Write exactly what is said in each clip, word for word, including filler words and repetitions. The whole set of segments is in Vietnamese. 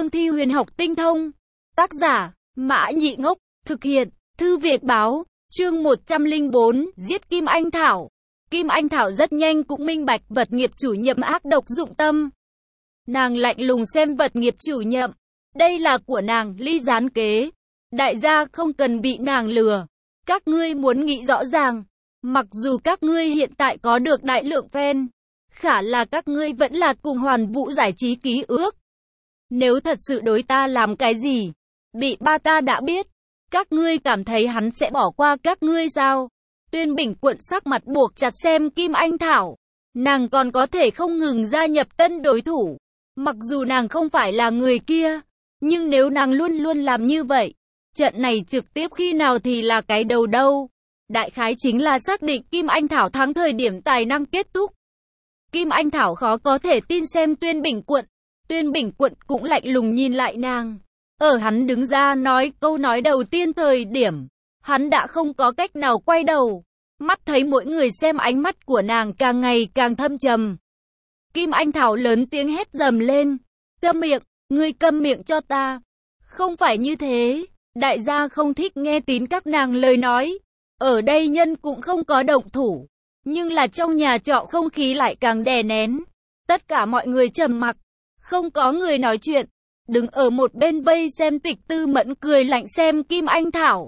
cương thi huyền học tinh thông. Tác giả, Mã Nhị Ngốc, thực hiện, Thư Việt Báo, chương một trăm lẻ bốn, giết Kim Anh Thảo. Kim Anh Thảo rất nhanh cũng minh bạch vật nghiệp chủ nhiệm ác độc dụng tâm. Nàng lạnh lùng xem vật nghiệp chủ nhiệm. Đây là của nàng, ly gián kế. Đại gia không cần bị nàng lừa. Các ngươi muốn nghĩ rõ ràng. Mặc dù các ngươi hiện tại có được đại lượng fan, khả là các ngươi vẫn là cùng Hoàn Vũ Giải Trí ký ước. Nếu thật sự đối ta làm cái gì, bị ba ta đã biết, các ngươi cảm thấy hắn sẽ bỏ qua các ngươi sao? Tuyên Bình Quận sắc mặt buộc chặt xem Kim Anh Thảo. Nàng còn có thể không ngừng gia nhập tân đối thủ. Mặc dù nàng không phải là người kia, nhưng nếu nàng luôn luôn làm như vậy, trận này trực tiếp khi nào thì là cái đầu đâu. Đại khái chính là xác định Kim Anh Thảo thắng thời điểm tài năng kết thúc. Kim Anh Thảo khó có thể tin xem Tuyên Bình Quận. Tuyên Bình Quận cũng lạnh lùng nhìn lại nàng. Ở hắn đứng ra nói câu nói đầu tiên thời điểm, hắn đã không có cách nào quay đầu. Mắt thấy mỗi người xem ánh mắt của nàng càng ngày càng thâm trầm. Kim Anh Thảo lớn tiếng hét dầm lên. Câm miệng, ngươi câm miệng cho ta. Không phải như thế, đại gia không thích nghe tín các nàng lời nói. Ở đây nhân cũng không có động thủ, nhưng là trong nhà trọ không khí lại càng đè nén. Tất cả mọi người trầm mặc, không có người nói chuyện. Đứng ở một bên vây xem Tịch Tư Mẫn cười lạnh xem Kim Anh Thảo.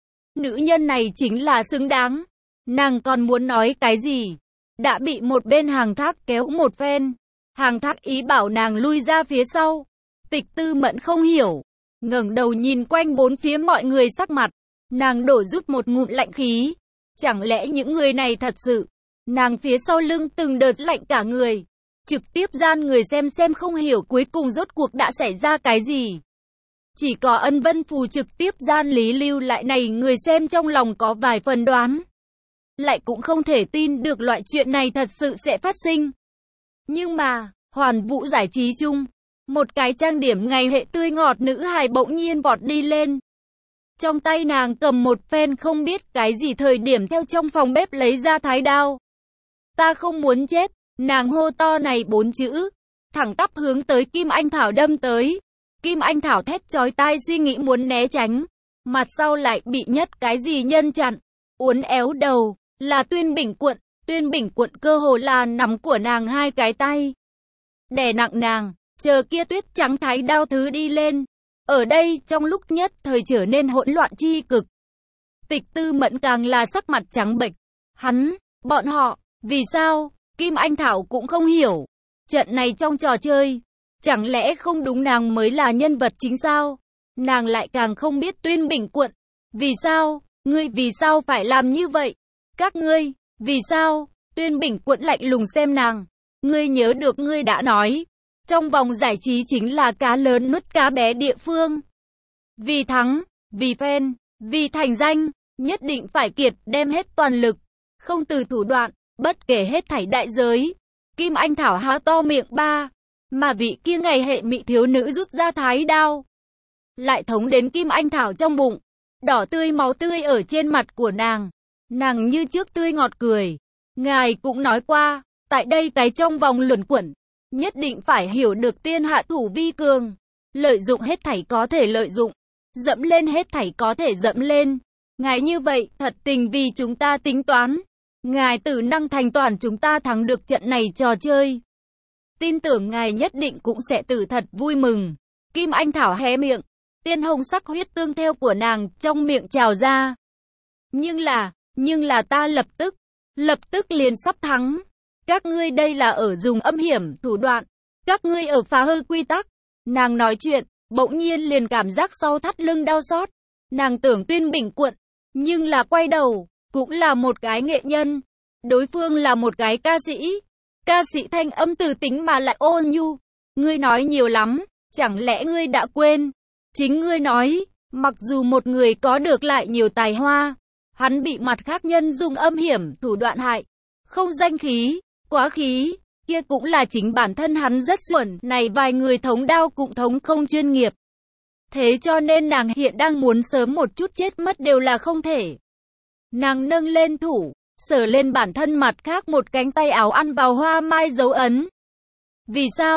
Nữ nhân này chính là xứng đáng. Nàng còn muốn nói cái gì? Đã bị một bên Hàng Thác kéo một phen. Hàng Thác ý bảo nàng lui ra phía sau. Tịch Tư Mẫn không hiểu, ngẩng đầu nhìn quanh bốn phía mọi người sắc mặt. Nàng đổ rút một ngụm lạnh khí. Chẳng lẽ những người này thật sự? Nàng phía sau lưng từng đợt lạnh cả người. Trực tiếp gian người xem xem không hiểu cuối cùng rốt cuộc đã xảy ra cái gì. Chỉ có Ân Vân Phù trực tiếp gian lý lưu lại này người xem trong lòng có vài phần đoán. Lại cũng không thể tin được loại chuyện này thật sự sẽ phát sinh. Nhưng mà, Hoàn Vũ Giải Trí chung, một cái trang điểm ngày hệ tươi ngọt nữ hài bỗng nhiên vọt đi lên. Trong tay nàng cầm một phen không biết cái gì thời điểm theo trong phòng bếp lấy ra thái đao. Ta không muốn chết, nàng hô to này bốn chữ, thẳng tắp hướng tới Kim Anh Thảo đâm tới. Kim Anh Thảo thét chói tai suy nghĩ muốn né tránh, mặt sau lại bị nhất cái gì nhân chặn, uốn éo đầu, là Tuyên Bình Quận. Tuyên Bình Quận cơ hồ là nắm của nàng hai cái tay, đè nặng nàng, chờ kia tuyết trắng thái đao thứ đi lên. Ở đây trong lúc nhất thời trở nên hỗn loạn chi cực. Tịch Tư Mẫn càng là sắc mặt trắng bệch. Hắn, bọn họ, vì sao? Kim Anh Thảo cũng không hiểu. Trận này trong trò chơi, chẳng lẽ không đúng nàng mới là nhân vật chính sao? Nàng lại càng không biết Tuyên Bình Quận. Vì sao? Ngươi vì sao phải làm như vậy? Các ngươi, vì sao? Tuyên Bình Quận lạnh lùng xem nàng. Ngươi nhớ được ngươi đã nói, trong vòng giải trí chính là cá lớn nuốt cá bé địa phương. Vì thắng, vì fan, vì thành danh, nhất định phải kiệt đem hết toàn lực, không từ thủ đoạn, bất kể hết thảy đại giới. Kim Anh Thảo há to miệng ba, mà vị kia ngày hệ mị thiếu nữ rút ra thái đao, lại thống đến Kim Anh Thảo trong bụng, đỏ tươi máu tươi ở trên mặt của nàng. Nàng như trước tươi ngọt cười. Ngài cũng nói qua, tại đây cái trong vòng luẩn quẩn, nhất định phải hiểu được tiên hạ thủ vi cường, lợi dụng hết thảy có thể lợi dụng, dẫm lên hết thảy có thể dẫm lên. Ngài như vậy, thật tình vì chúng ta tính toán. Ngài tử năng thành toàn chúng ta thắng được trận này trò chơi. Tin tưởng ngài nhất định cũng sẽ tử thật vui mừng. Kim Anh Thảo hé miệng, tiên hồng sắc huyết tương theo của nàng trong miệng trào ra. Nhưng là, nhưng là ta lập tức, lập tức liền sắp thắng. Các ngươi đây là ở dùng âm hiểm, thủ đoạn. Các ngươi ở phá hư quy tắc. Nàng nói chuyện, bỗng nhiên liền cảm giác sau thắt lưng đau xót. Nàng tưởng Tuyên Bình Quận, nhưng là quay đầu, cũng là một cái nghệ nhân. Đối phương là một cái ca sĩ. Ca sĩ thanh âm từ tính mà lại ôn nhu. Ngươi nói nhiều lắm, chẳng lẽ ngươi đã quên? Chính ngươi nói, mặc dù một người có được lại nhiều tài hoa, hắn bị mặt khác nhân dùng âm hiểm, thủ đoạn hại. Không danh khí, quá khí, kia cũng là chính bản thân hắn rất xuẩn. Này vài người thống đao cũng thống không chuyên nghiệp. Thế cho nên nàng hiện đang muốn sớm một chút chết mất đều là không thể. Nàng nâng lên thủ, sờ lên bản thân mặt khác một cánh tay áo ăn vào hoa mai dấu ấn. Vì sao?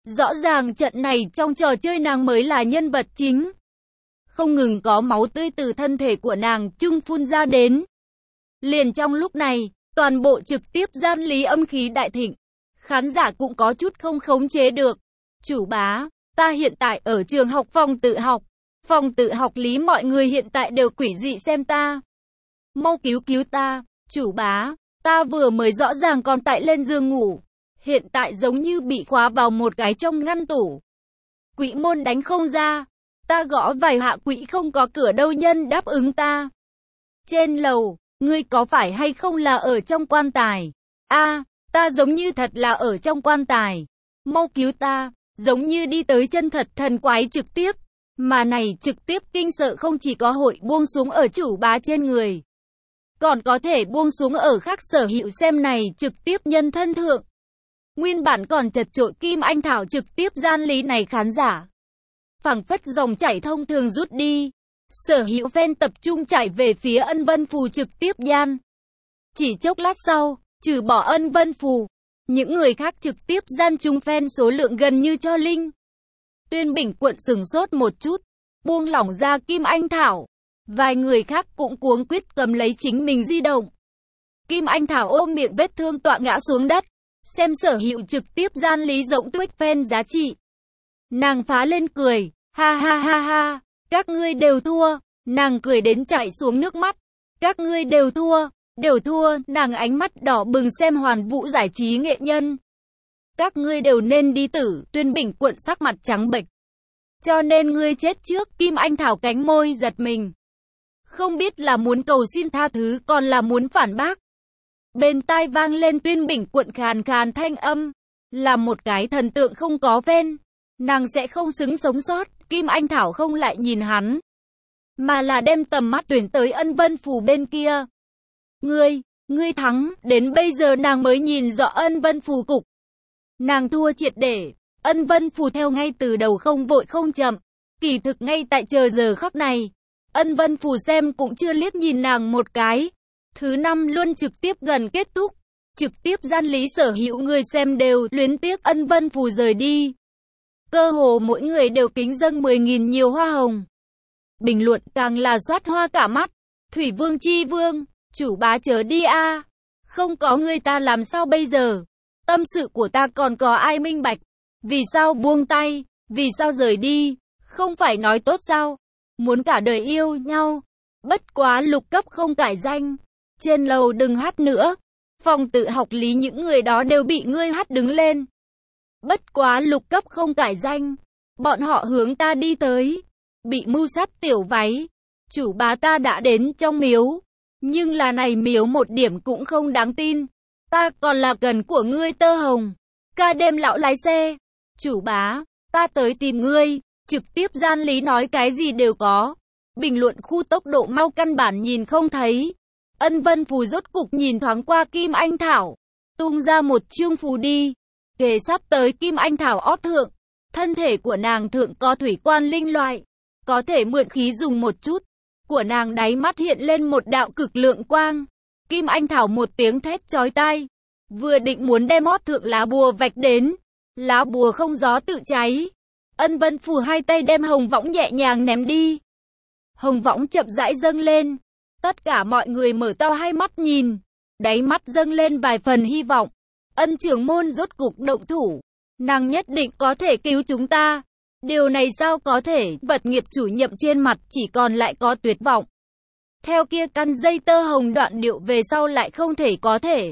Rõ ràng trận này trong trò chơi nàng mới là nhân vật chính. Không ngừng có máu tươi từ thân thể của nàng trung phun ra đến. Liền trong lúc này, toàn bộ trực tiếp gian lý âm khí đại thịnh. Khán giả cũng có chút không khống chế được. Chủ bá, ta hiện tại ở trường học phòng tự học. Phòng tự học lý mọi người hiện tại đều quỷ dị xem ta. Mau cứu cứu ta, chủ bá, ta vừa mới rõ ràng còn tại lên giường ngủ. Hiện tại giống như bị khóa vào một cái trong ngăn tủ. Quỷ môn đánh không ra. Ta gõ vài hạ quỷ không có cửa đâu nhân đáp ứng ta. Trên lầu, ngươi có phải hay không là ở trong quan tài? A, ta giống như thật là ở trong quan tài. Mau cứu ta, giống như đi tới chân thật thần quái trực tiếp. Mà này trực tiếp kinh sợ không chỉ có hội buông xuống ở chủ bá trên người. Còn có thể buông xuống ở khác sở hữu xem này trực tiếp nhân thân thượng. Nguyên bản còn chật chội Kim Anh Thảo trực tiếp gian lý này khán giả. Phảng phất dòng chảy thông thường rút đi. Sở hữu fan tập trung chạy về phía Ân Vân Phù trực tiếp gian. Chỉ chốc lát sau, trừ bỏ Ân Vân Phù, những người khác trực tiếp gian chung fan số lượng gần như cho linh. Tuyên Bình Quận sừng sốt một chút, buông lỏng ra Kim Anh Thảo. Vài người khác cũng cuống quýt cầm lấy chính mình di động. Kim Anh Thảo ôm miệng vết thương tọa ngã xuống đất. Xem sở hữu trực tiếp gian lý rộng tuyết fan giá trị. Nàng phá lên cười, ha ha ha ha, các ngươi đều thua. Nàng cười đến chảy xuống nước mắt. Các ngươi đều thua, đều thua. Nàng ánh mắt đỏ bừng xem Hoàn Vũ giải trí nghệ nhân. Các ngươi đều nên đi tử. Tuyên Bình Quận sắc mặt trắng bệch. Cho nên ngươi chết trước. Kim Anh Thảo cánh môi giật mình. Không biết là muốn cầu xin tha thứ còn là muốn phản bác. Bên tai vang lên Tuyên Bình Quận khàn khàn thanh âm. Là một cái thần tượng không có fan. Nàng sẽ không xứng sống sót. Kim Anh Thảo không lại nhìn hắn. Mà là đem tầm mắt tuyển tới Ân Vân Phù bên kia. Ngươi, ngươi thắng. Đến bây giờ nàng mới nhìn rõ Ân Vân Phù cục. Nàng thua triệt để. Ân Vân Phù theo ngay từ đầu không vội không chậm. Kỳ thực ngay tại chờ giờ khắc này. Ân Vân Phù xem cũng chưa liếc nhìn nàng một cái. Thứ năm luôn trực tiếp gần kết thúc. Trực tiếp gian lý sở hữu người xem đều luyến tiếc Ân Vân Phù rời đi. Cơ hồ mỗi người đều kính dâng mười nghìn nhiều hoa hồng. Bình luận càng là xoát hoa cả mắt. Thủy Vương Chi Vương, chủ bá chớ đi a. Không có người ta làm sao bây giờ? Tâm sự của ta còn có ai minh bạch? Vì sao buông tay? Vì sao rời đi? Không phải nói tốt sao? Muốn cả đời yêu nhau. Bất quá lục cấp không cải danh. Trên lầu đừng hát nữa. Phòng tự học lý những người đó đều bị ngươi hát đứng lên. Bất quá lục cấp không cải danh. Bọn họ hướng ta đi tới. Bị mưu sát tiểu váy. Chủ bá ta đã đến trong miếu. Nhưng là này miếu một điểm cũng không đáng tin. Ta còn là cần của ngươi tơ hồng. Ca đêm lão lái xe. Chủ bá, ta tới tìm ngươi. Trực tiếp gian lý nói cái gì đều có. Bình luận khu tốc độ mau căn bản nhìn không thấy. Ân Vân Phù rốt cục nhìn thoáng qua Kim Anh Thảo. Tung ra một chương phù đi. Kề sắp tới Kim Anh Thảo ót thượng. Thân thể của nàng thượng có thủy quan linh loại. Có thể mượn khí dùng một chút. Của nàng đáy mắt hiện lên một đạo cực lượng quang. Kim Anh Thảo một tiếng thét chói tai. Vừa định muốn đem ót thượng lá bùa vạch đến. Lá bùa không gió tự cháy. Ân Vân Phù hai tay đem hồng võng nhẹ nhàng ném đi. Hồng võng chậm rãi dâng lên. Tất cả mọi người mở to hai mắt nhìn. Đáy mắt dâng lên vài phần hy vọng. Ân trưởng môn rốt cục động thủ. Nàng nhất định có thể cứu chúng ta. Điều này sao có thể? Vật nghiệp chủ nhiệm trên mặt chỉ còn lại có tuyệt vọng. Theo kia căn dây tơ hồng đoạn điệu về sau lại không thể có thể.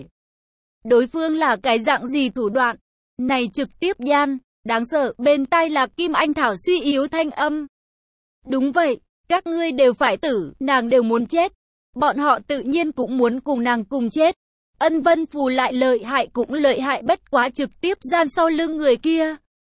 Đối phương là cái dạng gì thủ đoạn? Này trực tiếp gian. Đáng sợ, bên tai là Kim Anh Thảo suy yếu thanh âm. Đúng vậy, các ngươi đều phải tử, nàng đều muốn chết. Bọn họ tự nhiên cũng muốn cùng nàng cùng chết. Ân Vân Phù lại lợi hại cũng lợi hại bất quá trực tiếp gian sau lưng người kia.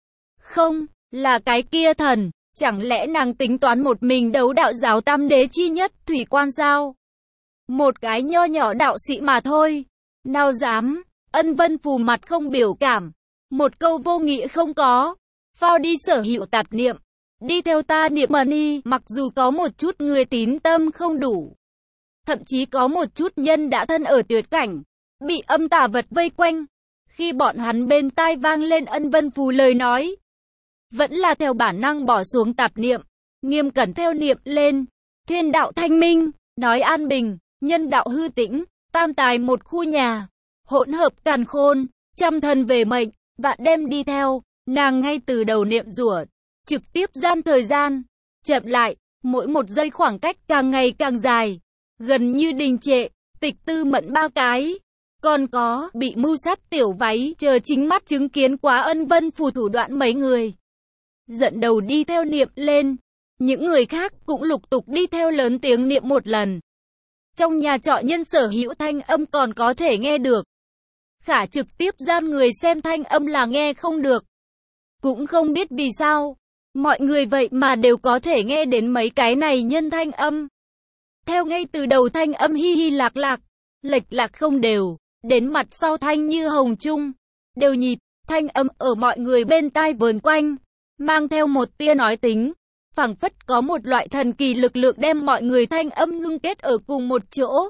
Không, là cái kia thần, chẳng lẽ nàng tính toán một mình đấu đạo giáo tam đế chi nhất thủy quan sao? Một cái nho nhỏ đạo sĩ mà thôi. Nào dám, Ân Vân Phù mặt không biểu cảm. Một câu vô nghĩa không có. Phao đi sở hữu tạp niệm. Đi theo ta niệm mà đi. Mặc dù có một chút người tín tâm không đủ. Thậm chí có một chút nhân đã thân ở tuyệt cảnh. Bị âm tà vật vây quanh. Khi bọn hắn bên tai vang lên Ân Vân Phù lời nói, vẫn là theo bản năng bỏ xuống tạp niệm, nghiêm cẩn theo niệm lên. Thiên đạo thanh minh, nói an bình, nhân đạo hư tĩnh, tam tài một khu nhà, hỗn hợp càn khôn, trăm thần về mệnh, vạn đem đi theo. Nàng ngay từ đầu niệm rủa, trực tiếp gian thời gian, chậm lại, mỗi một giây khoảng cách càng ngày càng dài, gần như đình trệ. Tịch Tư Mẫn ba cái, còn có bị mưu sát tiểu váy, chờ chính mắt chứng kiến quá Ân Vân Phù thủ đoạn mấy người. Giận đầu đi theo niệm lên, những người khác cũng lục tục đi theo lớn tiếng niệm một lần. Trong nhà trọ nhân sở hữu thanh âm còn có thể nghe được. Khả trực tiếp gian người xem thanh âm là nghe không được. Cũng không biết vì sao, mọi người vậy mà đều có thể nghe đến mấy cái này nhân thanh âm. Theo ngay từ đầu thanh âm hi hi lạc lạc, lệch lạc không đều, đến mặt sau thanh như hồng trung, đều nhịp, thanh âm ở mọi người bên tai vờn quanh, mang theo một tia nói tính, phảng phất có một loại thần kỳ lực lượng đem mọi người thanh âm ngưng kết ở cùng một chỗ.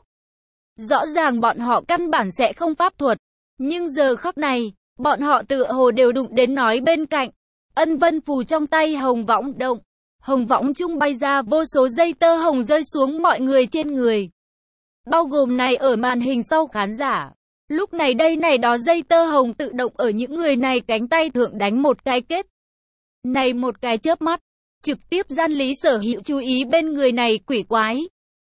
Rõ ràng bọn họ căn bản sẽ không pháp thuật, nhưng giờ khắc này, bọn họ tựa hồ đều đụng đến nói bên cạnh. Ân Vân Phù trong tay hồng võng động, hồng võng trung bay ra vô số dây tơ hồng rơi xuống mọi người trên người, bao gồm này ở màn hình sau khán giả. Lúc này đây này đó dây tơ hồng tự động ở những người này cánh tay thượng đánh một cái kết. Này một cái chớp mắt, trực tiếp gian Lý Sở Hữu chú ý bên người này quỷ quái.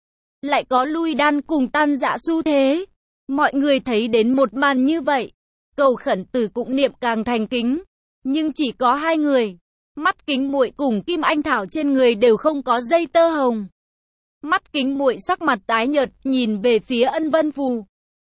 Lại có lui đan cùng tan dã xu thế. Mọi người thấy đến một màn như vậy, cầu khẩn từ cũng niệm càng thành kính. Nhưng chỉ có hai người, Mắt Kính Muội cùng Kim Anh Thảo trên người đều không có dây tơ hồng. Mắt Kính Muội sắc mặt tái nhợt, nhìn về phía Ân Vân Phù.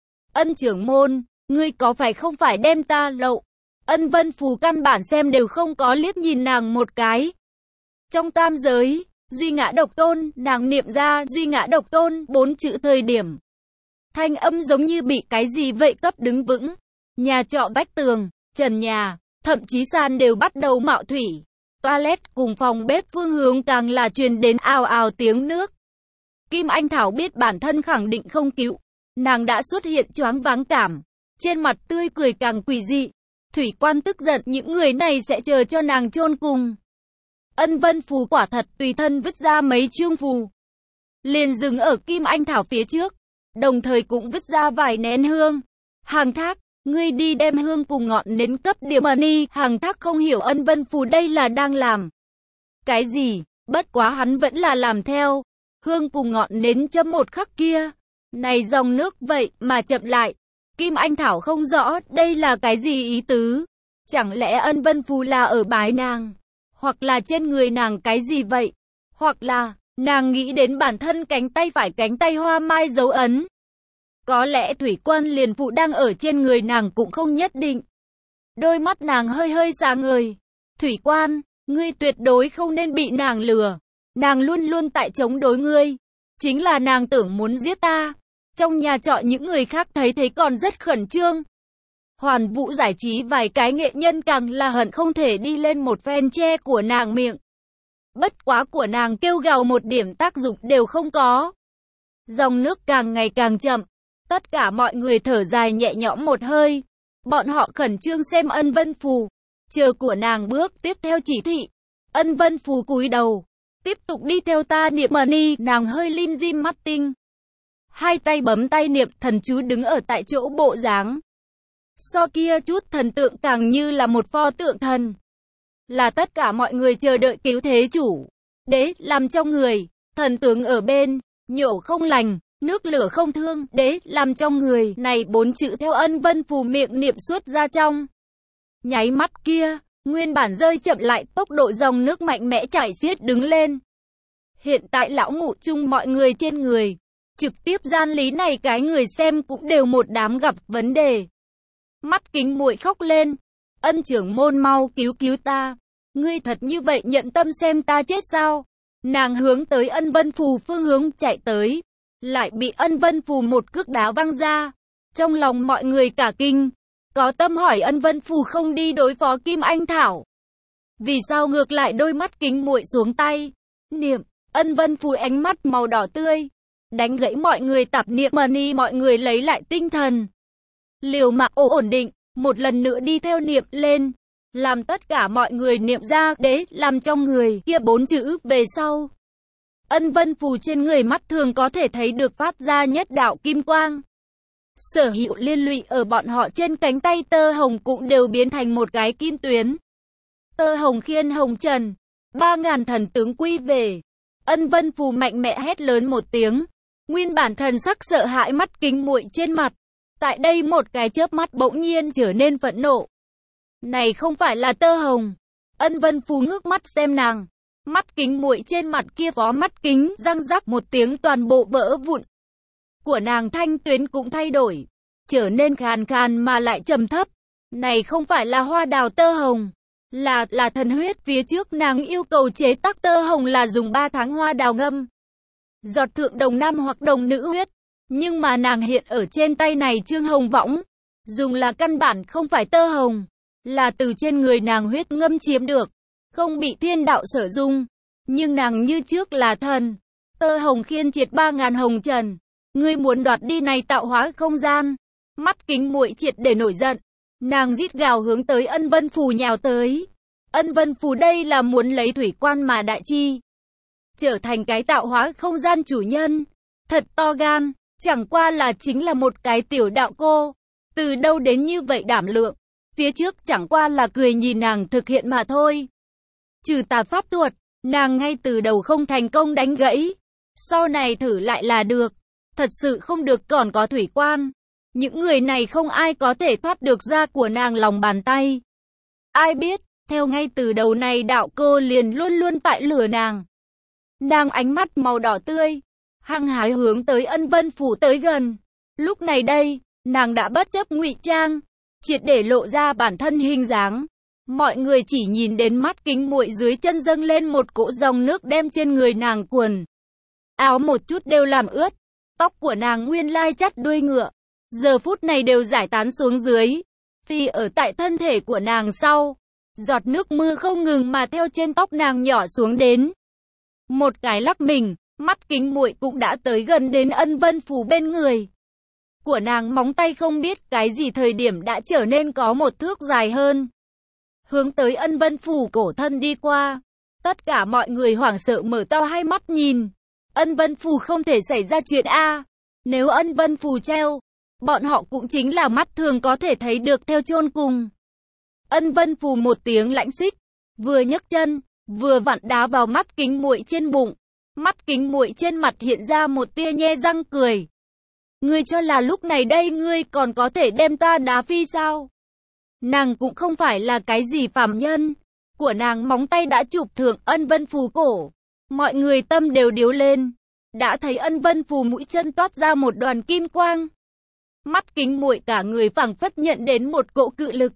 Ân trưởng môn, ngươi có phải không phải đem ta lậu? Ân Vân Phù căn bản xem đều không có liếc nhìn nàng một cái. Trong tam giới, duy ngã độc tôn, nàng niệm ra duy ngã độc tôn bốn chữ thời điểm. Thanh âm giống như bị cái gì vậy cấp đứng vững. Nhà trọ vách tường, trần nhà, thậm chí sàn đều bắt đầu mạo thủy. Toilet cùng phòng bếp phương hướng càng là truyền đến ào ào tiếng nước. Kim Anh Thảo biết bản thân khẳng định không cứu. Nàng đã xuất hiện choáng váng cảm. Trên mặt tươi cười càng quỷ dị. Thủy Quan tức giận những người này sẽ chờ cho nàng chôn cùng. Ân Vân Phù quả thật tùy thân vứt ra mấy chương phù. Liền dừng ở Kim Anh Thảo phía trước. Đồng thời cũng vứt ra vài nén hương. Hàng Thác, ngươi đi đem hương cùng ngọn nến cấp điểm money. Hàng Thác không hiểu Ân Vân Phù đây là đang làm cái gì, bất quá hắn vẫn là làm theo. Hương cùng ngọn nến châm một khắc kia, này dòng nước vậy mà chậm lại. Kim Anh Thảo không rõ đây là cái gì ý tứ. Chẳng lẽ Ân Vân Phù là ở bái nàng, hoặc là trên người nàng cái gì vậy, hoặc là nàng nghĩ đến bản thân cánh tay phải cánh tay hoa mai dấu ấn. Có lẽ Thủy Quan liền phụ đang ở trên người nàng cũng không nhất định. Đôi mắt nàng hơi hơi sáng ngời. Thủy Quan, ngươi tuyệt đối không nên bị nàng lừa. Nàng luôn luôn tại chống đối ngươi. Chính là nàng tưởng muốn giết ta. Trong nhà trọ những người khác thấy thấy còn rất khẩn trương. Hoàn Vũ giải trí vài cái nghệ nhân càng là hận không thể đi lên một phen che của nàng miệng. Bất quá của nàng kêu gào một điểm tác dụng đều không có. Dòng nước càng ngày càng chậm. Tất cả mọi người thở dài nhẹ nhõm một hơi. Bọn họ khẩn trương xem Ân Vân Phù. Chờ của nàng bước tiếp theo chỉ thị. Ân Vân Phù cúi đầu. Tiếp tục đi theo ta niệm money. Nàng hơi lim dim mắt tinh. Hai tay bấm tay niệm thần chú đứng ở tại chỗ bộ dáng. So kia chút thần tượng càng như là một pho tượng thần. Là tất cả mọi người chờ đợi cứu thế chủ. Đế làm trong người. Thần tướng ở bên. Nhổ không lành. Nước lửa không thương. Đế làm trong người. Này bốn chữ theo Ân Vân Phù miệng niệm suốt ra trong. Nháy mắt kia. Nguyên bản rơi chậm lại, tốc độ dòng nước mạnh mẽ chảy xiết đứng lên. Hiện tại lão ngụ chung mọi người trên người. Trực tiếp gian lý này cái người xem cũng đều một đám gặp vấn đề. Mắt Kính Muội khóc lên. Ân trưởng môn mau cứu cứu ta. Ngươi thật như vậy nhận tâm xem ta chết sao? Nàng hướng tới Ân Vân Phù phương hướng chạy tới. Lại bị Ân Vân Phù một cước đá văng ra. Trong lòng mọi người cả kinh. Có tâm hỏi Ân Vân Phù không đi đối phó Kim Anh Thảo. Vì sao ngược lại đôi mắt Kính Muội xuống tay? Niệm, Ân Vân Phù ánh mắt màu đỏ tươi. Đánh gãy mọi người tạp niệm money, mọi người lấy lại tinh thần. Liều mạng ổn định, một lần nữa đi theo niệm lên, làm tất cả mọi người niệm ra đế, làm trong người kia bốn chữ về sau. Ân vân phù trên người mắt thường có thể thấy được phát ra nhất đạo kim quang. Sở hữu liên lụy ở bọn họ trên cánh tay tơ hồng cũng đều biến thành một cái kim tuyến. Tơ hồng khiên hồng trần, ba ngàn thần tướng quy về. Ân vân phù mạnh mẽ hét lớn một tiếng. Nguyên bản thần sắc sợ hãi mắt kính muội trên mặt. Tại đây một cái chớp mắt bỗng nhiên trở nên phẫn nộ. Này không phải là tơ hồng. Ân vân phù ngước mắt xem nàng. Mắt kính muội trên mặt kia phó mắt kính răng rắc một tiếng toàn bộ vỡ vụn. Của nàng thanh tuyến cũng thay đổi. Trở nên khàn khàn mà lại trầm thấp. Này không phải là hoa đào tơ hồng. Là, là thần huyết. Phía trước nàng yêu cầu chế tác tơ hồng là dùng ba tháng hoa đào ngâm. Giọt thượng đồng nam hoặc đồng nữ huyết. Nhưng mà nàng hiện ở trên tay này trương hồng võng. Dùng là căn bản không phải tơ hồng. Là từ trên người nàng huyết ngâm chiếm được. Không bị thiên đạo sở dung. Nhưng nàng như trước là thần. Tơ hồng khiên triệt ba ngàn hồng trần. Ngươi muốn đoạt đi này tạo hóa không gian. Mắt kính muội triệt để nổi giận. Nàng rít gào hướng tới ân vân phù nhào tới. Ân vân phù đây là muốn lấy thủy quan mà đại chi. Trở thành cái tạo hóa không gian chủ nhân. Thật to gan. Chẳng qua là chính là một cái tiểu đạo cô. Từ đâu đến như vậy đảm lượng. Phía trước chẳng qua là cười nhìn nàng thực hiện mà thôi. Trừ tà pháp thuật, nàng ngay từ đầu không thành công đánh gãy. Sau này thử lại là được. Thật sự không được còn có thủy quan. Những người này không ai có thể thoát được ra của nàng lòng bàn tay. Ai biết, theo ngay từ đầu này đạo cô liền luôn luôn tại lửa nàng. Nàng ánh mắt màu đỏ tươi, hăng hái hướng tới ân vân phủ tới gần. Lúc này đây, nàng đã bất chấp ngụy trang, triệt để lộ ra bản thân hình dáng. Mọi người chỉ nhìn đến mắt kính muội dưới chân dâng lên một cỗ dòng nước đem trên người nàng quần áo một chút đều làm ướt. Tóc của nàng nguyên lai chắt đuôi ngựa, giờ phút này đều giải tán xuống dưới, phi ở tại thân thể của nàng sau. Giọt nước mưa không ngừng mà theo trên tóc nàng nhỏ xuống đến. Một cái lắc mình, mắt kính muội cũng đã tới gần đến ân vân phù bên người. Của nàng móng tay không biết cái gì thời điểm đã trở nên có một thước dài hơn. Hướng tới ân vân phù cổ thân đi qua. Tất cả mọi người hoảng sợ mở to hai mắt nhìn. Ân vân phù không thể xảy ra chuyện A. Nếu ân vân phù treo, bọn họ cũng chính là mắt thường có thể thấy được theo chôn cùng. Ân vân phù một tiếng lãnh xích, vừa nhấc chân, vừa vặn đá vào mắt kính muội trên bụng. Mắt kính muội trên mặt hiện ra một tia nhe răng cười. Ngươi cho là lúc này đây ngươi còn có thể đem ta đá phi sao? Nàng cũng không phải là cái gì phàm nhân. Của nàng móng tay đã chụp thượng ân vân phù cổ. Mọi người tâm đều điếu lên. Đã thấy ân vân phù mũi chân toát ra một đoàn kim quang. Mắt kính muội cả người phảng phất nhận đến một cỗ cự lực.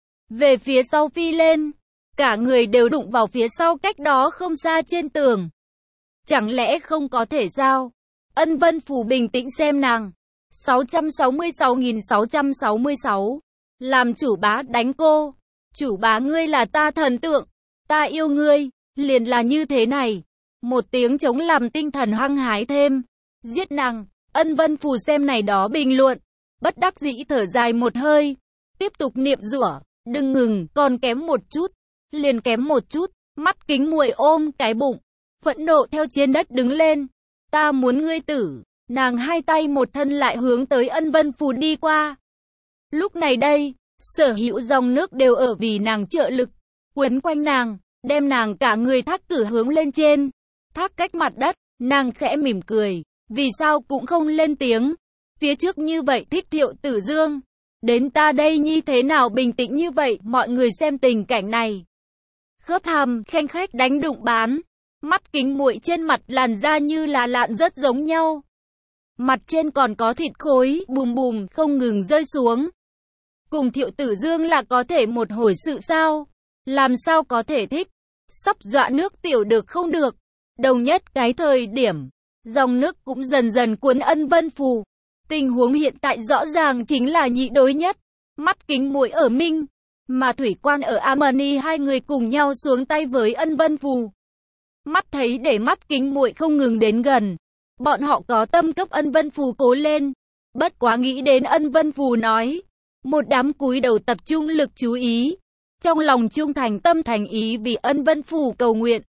Về phía sau phi lên. Cả người đều đụng vào phía sau cách đó không xa trên tường. Chẳng lẽ không có thể sao? Ân vân phù bình tĩnh xem nàng. sáu trăm sáu mươi sáu nghìn sáu trăm sáu mươi sáu. Làm chủ bá đánh cô. Chủ bá ngươi là ta thần tượng. Ta yêu ngươi. Liền là như thế này. Một tiếng chống làm tinh thần hăng hái thêm. Giết nàng. Ân vân phù xem này đó bình luận. Bất đắc dĩ thở dài một hơi. Tiếp tục niệm rủa. Đừng ngừng, còn kém một chút. Liền kém một chút. Mắt kính muội ôm cái bụng. Phẫn nộ theo trên đất đứng lên. Ta muốn ngươi tử. Nàng hai tay một thân lại hướng tới ân vân phù đi qua. Lúc này đây, sở hữu dòng nước đều ở vì nàng trợ lực. Quấn quanh nàng, đem nàng cả người thác cử hướng lên trên. Thác cách mặt đất, nàng khẽ mỉm cười. Vì sao cũng không lên tiếng. Phía trước như vậy thích Thiệu Tử Dương. Đến ta đây như thế nào bình tĩnh như vậy, mọi người xem tình cảnh này. Khớp hàm, khanh khách đánh đụng bán. Mắt kính muội trên mặt làn da như là lạn rất giống nhau. Mặt trên còn có thịt khối, bùm bùm, không ngừng rơi xuống. Cùng Thiệu Tử Dương là có thể một hồi sự sao? Làm sao có thể thích? Sắp dọa nước tiểu được không được? Đồng nhất cái thời điểm, dòng nước cũng dần dần cuốn ân vân phù. Tình huống hiện tại rõ ràng chính là nhị đối nhất. Mắt kính muội ở Minh, mà thủy quan ở Amani hai người cùng nhau xuống tay với ân vân phù. Mắt thấy để mắt kính muội không ngừng đến gần. Bọn họ có tâm cấp ân vân phù cố lên. Bất quá nghĩ đến ân vân phù nói. Một đám cúi đầu tập trung lực chú ý, trong lòng trung thành tâm thành ý vì Ân Vân Phù cầu nguyện.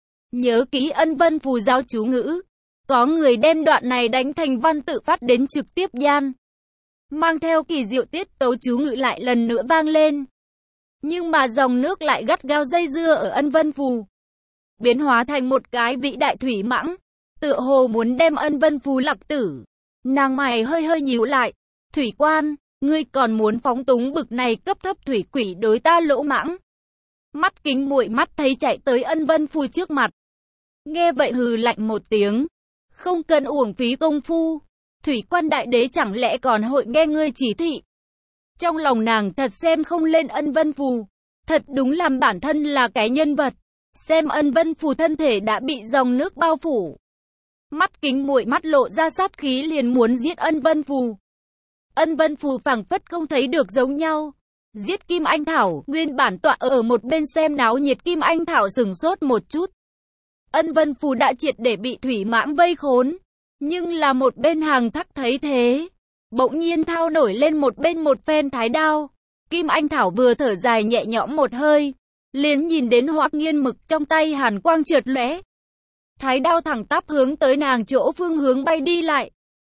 Nhớ kỹ Ân Vân Phù giáo chú ngữ. Có người đem đoạn này đánh thành văn tự phát đến trực tiếp gian. Mang theo kỳ diệu tiết tấu chú ngữ lại lần nữa vang lên. Nhưng mà dòng nước lại gắt gao dây dưa ở Ân Vân Phù. Biến hóa thành một cái vĩ đại thủy mãng. Tựa hồ muốn đem Ân Vân Phù lặc tử. Nàng mày hơi hơi nhíu lại. Thủy quan, ngươi còn muốn phóng túng bực này cấp thấp thủy quỷ đối ta lỗ mãng. Mắt Kính Muội mắt thấy chạy tới Ân Vân Phù trước mặt. Nghe vậy hừ lạnh một tiếng. Không cần uổng phí công phu. Thủy quan đại đế chẳng lẽ còn hội nghe ngươi chỉ thị. Trong lòng nàng thật xem không lên Ân Vân Phù. Thật đúng làm bản thân là cái nhân vật. Xem Ân Vân Phù thân thể đã bị dòng nước bao phủ. Mắt Kính Muội mắt lộ ra sát khí liền muốn giết Ân Vân Phù. Ân Vân Phù phảng phất không thấy được giống nhau. Giết Kim Anh Thảo, nguyên bản tọa ở một bên xem náo nhiệt Kim Anh Thảo sừng sốt một chút. Ân Vân Phù đã triệt để bị thủy mãng vây khốn. Nhưng là một bên Hàng Thắc thấy thế. Bỗng nhiên thao nổi lên một bên một phen thái đao. Kim Anh Thảo vừa thở dài nhẹ nhõm một hơi. Liền nhìn đến Hoắc Nghiên Mực trong tay hàn quang chợt lóe. Thái đao thẳng tắp hướng tới nàng chỗ phương hướng bay đi lại.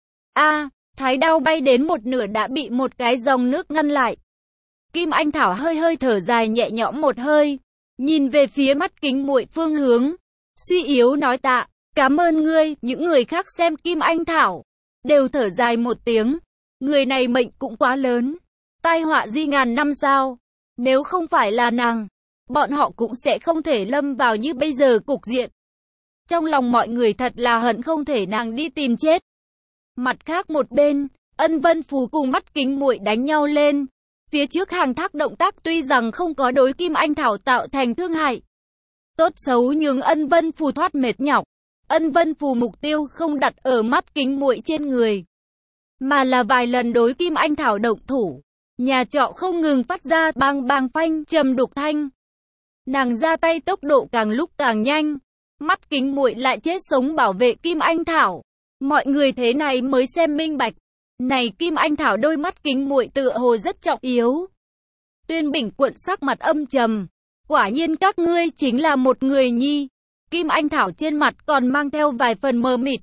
A, thái đao bay đến một nửa đã bị một cái dòng nước ngăn lại. Kim Anh Thảo hơi hơi thở dài nhẹ nhõm một hơi. Nhìn về phía mắt Kính Muội phương hướng. Suy yếu nói tạ, cảm ơn ngươi. Những người khác xem Kim Anh Thảo đều thở dài một tiếng. Người này mệnh cũng quá lớn. Tai họa di ngàn năm sao. Nếu không phải là nàng, bọn họ cũng sẽ không thể lâm vào như bây giờ cục diện. Trong lòng mọi người thật là hận không thể nàng đi tìm chết. Mặt khác một bên, Ân Vân Phù cùng mắt Kính Muội đánh nhau lên. Phía trước Hàng Thác động tác tuy rằng không có đối Kim Anh Thảo tạo thành thương hại. Tốt xấu nhưng Ân Vân Phù thoát mệt nhọc. Ân Vân Phù mục tiêu không đặt ở mắt Kính Muội trên người, mà là vài lần đối Kim Anh Thảo động thủ. Nhà trọ không ngừng phát ra bang bang phanh trầm đục thanh. Nàng ra tay tốc độ càng lúc càng nhanh. Mắt Kính Muội lại chết sống bảo vệ Kim Anh Thảo. Mọi người thế này mới xem minh bạch. Này Kim Anh Thảo đôi mắt Kính Muội tựa hồ rất trọng yếu. Tuyên Bình Quận sắc mặt âm trầm. Quả nhiên các ngươi chính là một người nhi. Kim Anh Thảo trên mặt còn mang theo vài phần mờ mịt.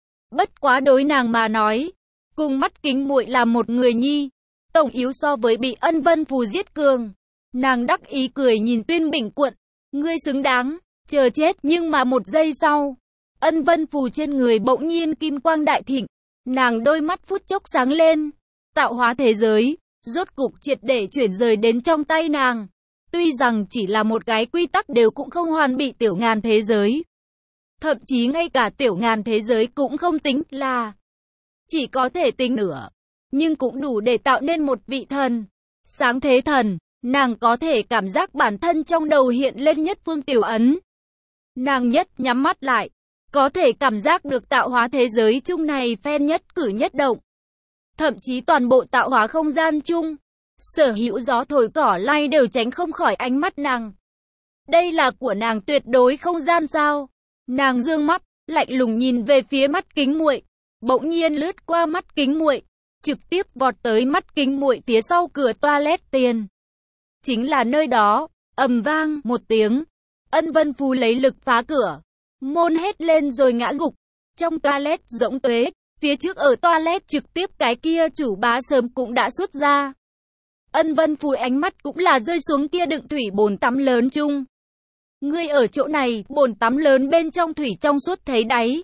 Bất quá đối nàng mà nói, cùng mắt Kính Muội là một người nhi. Tổng yếu so với bị Ân Vân Phù giết cường. Nàng đắc ý cười nhìn Tuyên Bình Quận. Ngươi xứng đáng, chờ chết. Nhưng mà một giây sau, Ân Vân Phù trên người bỗng nhiên kim quang đại thịnh. Nàng đôi mắt phút chốc sáng lên. Tạo hóa thế giới, rốt cục triệt để chuyển rời đến trong tay nàng. Tuy rằng chỉ là một cái quy tắc đều cũng không hoàn bị tiểu ngàn thế giới. Thậm chí ngay cả tiểu ngàn thế giới cũng không tính là. Chỉ có thể tính nửa. Nhưng cũng đủ để tạo nên một vị thần. Sáng thế thần, nàng có thể cảm giác bản thân trong đầu hiện lên nhất phương tiểu ấn. Nàng nhất nhắm mắt lại. Có thể cảm giác được tạo hóa thế giới chung này phen nhất cử nhất động. Thậm chí toàn bộ tạo hóa không gian chung. Sở hữu gió thổi cỏ lay đều tránh không khỏi ánh mắt nàng. Đây là của nàng tuyệt đối không gian sao? Nàng dương mắt, lạnh lùng nhìn về phía mắt Kính Muội, bỗng nhiên lướt qua mắt Kính Muội, trực tiếp vọt tới mắt Kính Muội phía sau cửa toilet tiền. Chính là nơi đó, ầm vang một tiếng, Ân Vân Phù lấy lực phá cửa, môn hét lên rồi ngã gục. Trong toilet rỗng tuế, phía trước ở toilet trực tiếp cái kia chủ bá sớm cũng đã xuất ra. Ân Vân Phù ánh mắt cũng là rơi xuống kia đựng thủy bồn tắm lớn chung. Ngươi ở chỗ này, bồn tắm lớn bên trong thủy trong suốt thấy đáy.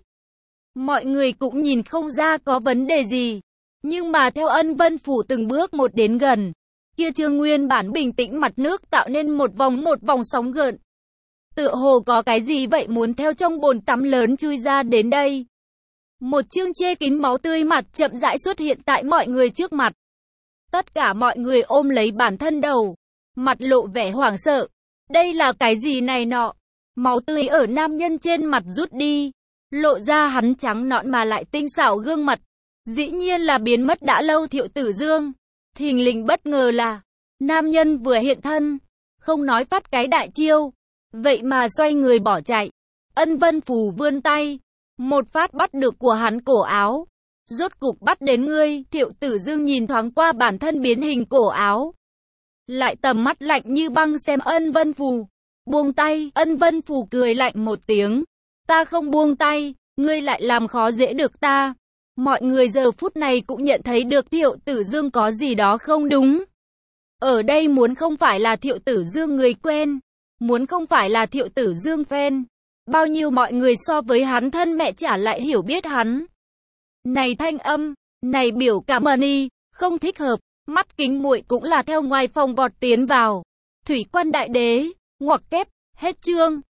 Mọi người cũng nhìn không ra có vấn đề gì. Nhưng mà theo Ân Vân Phù từng bước một đến gần, kia trương nguyên bản bình tĩnh mặt nước tạo nên một vòng một vòng sóng gợn. Tựa hồ có cái gì vậy muốn theo trong bồn tắm lớn chui ra đến đây. Một chương che kín máu tươi mặt chậm rãi xuất hiện tại mọi người trước mặt. Tất cả mọi người ôm lấy bản thân đầu, mặt lộ vẻ hoảng sợ. Đây là cái gì này nọ? Máu tươi ở nam nhân trên mặt rút đi, lộ ra hắn trắng nõn mà lại tinh xảo gương mặt. Dĩ nhiên là biến mất đã lâu Thiệu Tử Dương. Thình lình bất ngờ là, nam nhân vừa hiện thân, không nói phát cái đại chiêu, vậy mà xoay người bỏ chạy. Ân Vân Phù vươn tay, một phát bắt được của hắn cổ áo. Rốt cục bắt đến ngươi, Thiệu Tử Dương nhìn thoáng qua bản thân biến hình cổ áo. Lại tầm mắt lạnh như băng xem Ân Vân Phù. Buông tay, Ân Vân Phù cười lạnh một tiếng. Ta không buông tay, ngươi lại làm khó dễ được ta. Mọi người giờ phút này cũng nhận thấy được Thiệu Tử Dương có gì đó không đúng. Ở đây muốn không phải là Thiệu Tử Dương người quen, muốn không phải là Thiệu Tử Dương fan. Bao nhiêu mọi người so với hắn thân mẹ chả lại hiểu biết hắn. Này thanh âm, này biểu cảm money, không thích hợp. Mắt Kính Muội cũng là theo ngoài phòng vọt tiến vào. Thủy Quan Đại Đế, ngoặc kép, hết chương.